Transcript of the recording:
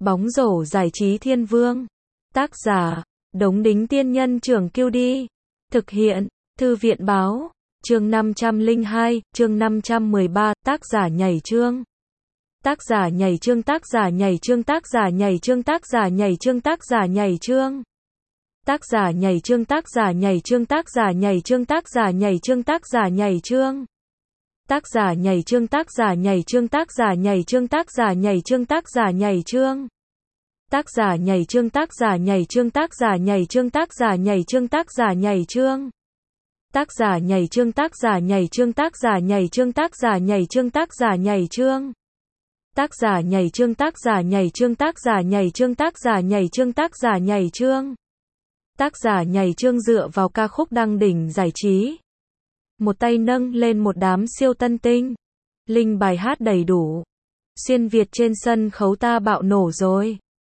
Bóng rổ giải trí thiên vương. Tác giả, Đống Đính Tiên Nhân Trưởng Kiêu Đi. Thực hiện, Thư viện Báo. Chương 502, chương 513, tác giả nhảy chương. Tác giả nhảy chương, tác giả nhảy chương, tác giả nhảy chương, tác giả nhảy chương, tác giả nhảy chương. Tác giả nhảy chương, tác giả nhảy chương, tác giả nhảy chương, tác giả nhảy chương, tác giả nhảy chương. Tác giả nhảy chương, tác giả nhảy chương, tác giả nhảy chương, tác giả nhảy chương, tác giả nhảy chương. Tác giả nhảy chương, tác giả nhảy chương, tác giả nhảy chương, tác giả nhảy chương, tác giả nhảy chương. Tác giả nhảy chương, tác giả nhảy chương, tác giả nhảy chương, tác giả nhảy chương, tác giả nhảy chương. Tác giả nhảy chương, tác giả nhảy chương, tác giả nhảy chương, tác giả nhảy chương, tác giả nhảy chương. Tác giả nhảy chương dựa vào ca khúc đăng đỉnh giải trí. Một tay nâng lên một đám siêu tân tinh. Linh bài hát đầy đủ. Xuyên Việt trên sân khấu ta bạo nổ rồi.